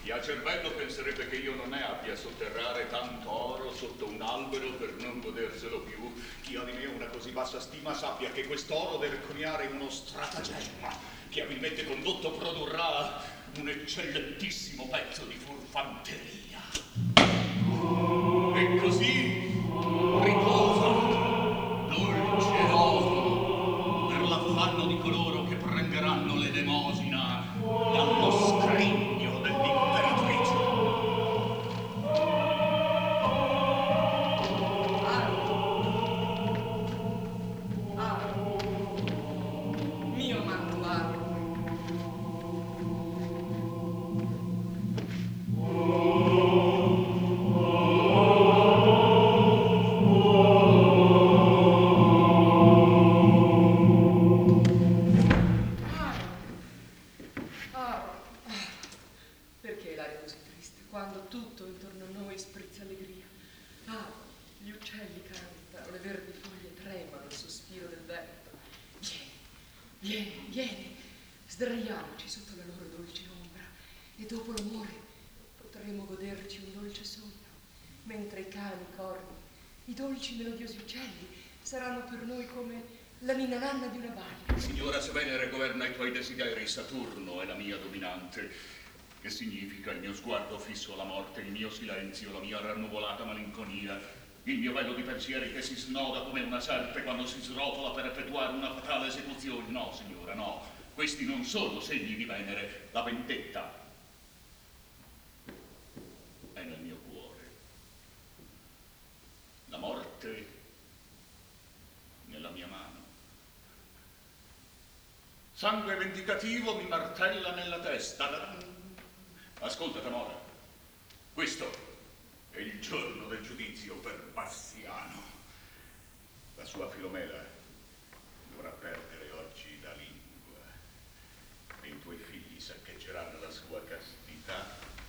Chi ha cervello penserebbe che io non ne abbia a sotterrare tanto oro sotto un albero per non goderselo più. Chi ha di me una così bassa stima sappia che quest'oro deve coniare uno stratagemma che abilmente condotto produrrà un eccellentissimo pezzo di furfanteria. E così riposa, dolce oro, per l'affanno di coloro che prenderanno l'elemosina dallo scrigno dell'imperatrice. Mio manto aro. Perché l'aria così triste, quando tutto intorno a noi sprizza allegria? Ah, gli uccelli cantano, le verdi foglie tremano al sospiro del vento. Vieni, sdraiamoci sotto la loro dolce ombra e dopo l'amore potremo goderci un dolce sogno, mentre i cani, i corni, i dolci melodiosi uccelli saranno per noi come la ninna nanna di una balia. Signora, se Venere governa i tuoi desideri, Saturno è la mia dominante. Che significa il mio sguardo fisso alla morte, il mio silenzio, la mia rannuvolata malinconia, il mio velo di pensieri che si snoda come una serpe quando si srotola per effettuare una fatale esecuzione? No, signora, no. Questi non sono segni di Venere. La vendetta è nel mio cuore. La morte nella mia mano. Sangue vendicativo mi martella nella testa. Ascolta, Tamora, questo è il giorno del giudizio per Bassiano. La sua Filomela dovrà perdere oggi la lingua e i tuoi figli saccheggeranno la sua castità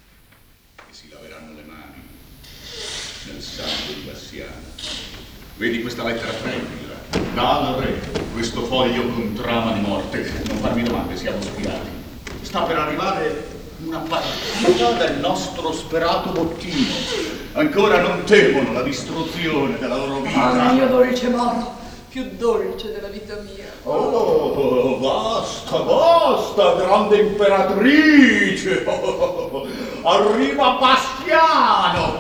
e si laveranno le mani nel sangue di Bassiano. Vedi questa lettera, prendila, dà al re questo foglio con trama di morte. Non farmi domande, siamo spiati. Sta per arrivare una partita del nostro sperato bottino. Ancora non temono la distruzione della loro vita. Ah, mio dolce Moro, più dolce della vita mia. Oh, basta, grande imperatrice. Arriva Bastiano.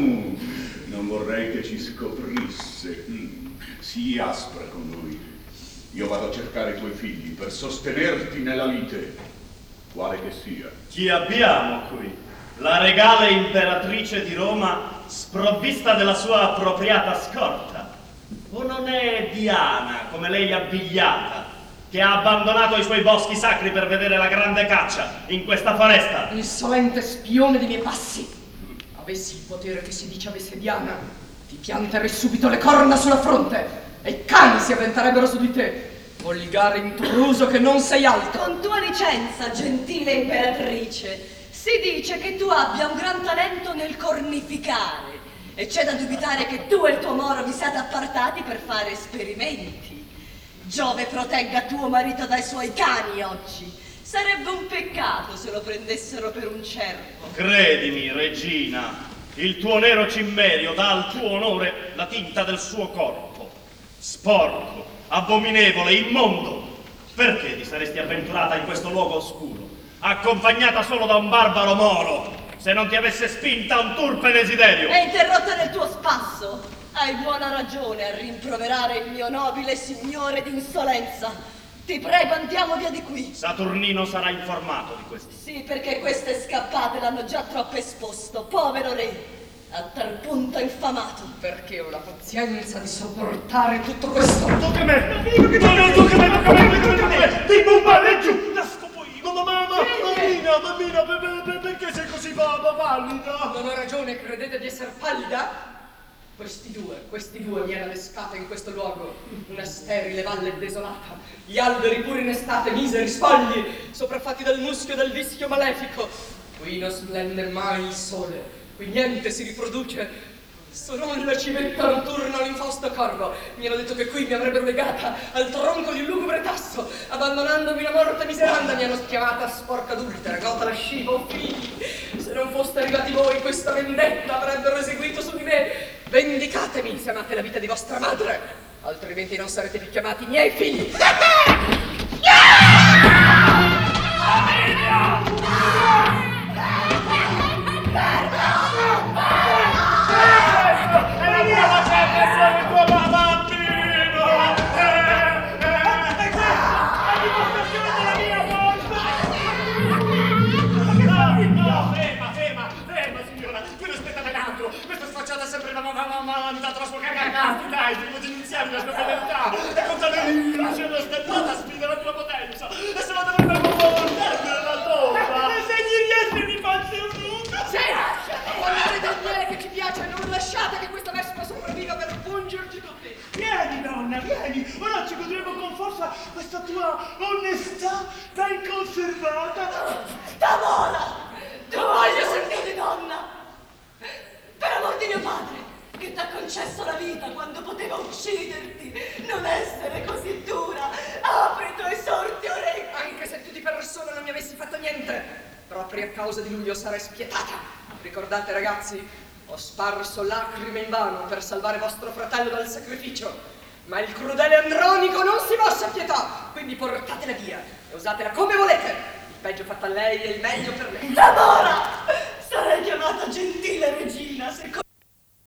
Non vorrei che ci scoprisse. Sii aspra con lui. Io vado a cercare i tuoi figli per sostenerti nella lite, quale che sia. Chi abbiamo qui? La regale imperatrice di Roma sprovvista della sua appropriata scorta? O non è Diana, come lei è abbigliata, che ha abbandonato i suoi boschi sacri per vedere la grande caccia in questa foresta? Insolente spione dei miei passi! Avessi il potere che si dice avesse Diana, ti pianterei subito le corna sulla fronte e i cani si avventerebbero su di te. Volgare intruso che non sei altro. Con tua licenza, gentile imperatrice, si dice che tu abbia un gran talento nel cornificare e c'è da dubitare che tu e il tuo Moro vi siate appartati per fare esperimenti. Giove protegga tuo marito dai suoi cani oggi. Sarebbe un peccato se lo prendessero per un cervo. Credimi, regina, il tuo nero cimmerio dà al tuo onore la tinta del suo corpo. Sporco, abominevole, immondo. Perché ti saresti avventurata in questo luogo oscuro, accompagnata solo da un barbaro moro, se non ti avesse spinta un turpe desiderio? È interrotta nel tuo spasso. Hai buona ragione a rimproverare il mio nobile signore d'insolenza. Ti prego, andiamo via di qui. Saturnino sarà informato di questo. Sì, perché queste scappate l'hanno già troppo esposto, povero re. A tal punto infamato. Perché ho la pazienza di sopportare tutto questo? Tocca a me! Tocca a me! Ti bumbare giù! La scopo io! Mammina, perché sei così pallida? Non ho ragione, credete di essere pallida? Questi due mi hanno adescata in questo luogo, una sterile valle desolata, gli alberi pure in estate, miseri spogli, sopraffatti dal muschio e dal vischio malefico. Qui non splende mai il sole, qui niente si riproduce. Sono nella civetta notturna l'infausto corvo. Mi hanno detto che qui mi avrebbero legata al tronco di un lugubre tasso. Abbandonandomi la morte miseranda mi hanno chiamata sporca adultera, gota lasciva, o figli. Se non foste arrivati voi, questa vendetta avrebbero eseguito su di me. Vendicatemi se amate la vita di vostra madre, altrimenti non sarete più chiamati miei figli. mandato la sua cagata, dai, devo denunziarmi la sua fedeltà, e contro me c'è una steppata sfida la tua potenza, e se la dovrebbe portare nella tomba, e se gli riesce mi faccio un nudo. Sì, parlare del me che ci piace, non lasciate che questa vespa sopravviva per pungerci tutti. Vieni, donna, vieni, ora ci godremo con forza questa tua onestà ben conservata. Tamora, tu voglio sentire, donna, per amor di mio padre, che t'ha concesso la vita quando poteva ucciderti, non essere così dura, apri i tuoi sorti orecchi. Anche se tu di persona non mi avessi fatto niente, proprio a causa di lui io sarei spietata. Ricordate, ragazzi, ho sparso lacrime invano per salvare vostro fratello dal sacrificio, ma il crudele Andronico non si mosse a pietà, quindi portatela via e usatela come volete. Il peggio fatto a lei e il meglio per me. Tamora, sarei chiamata gentile regina se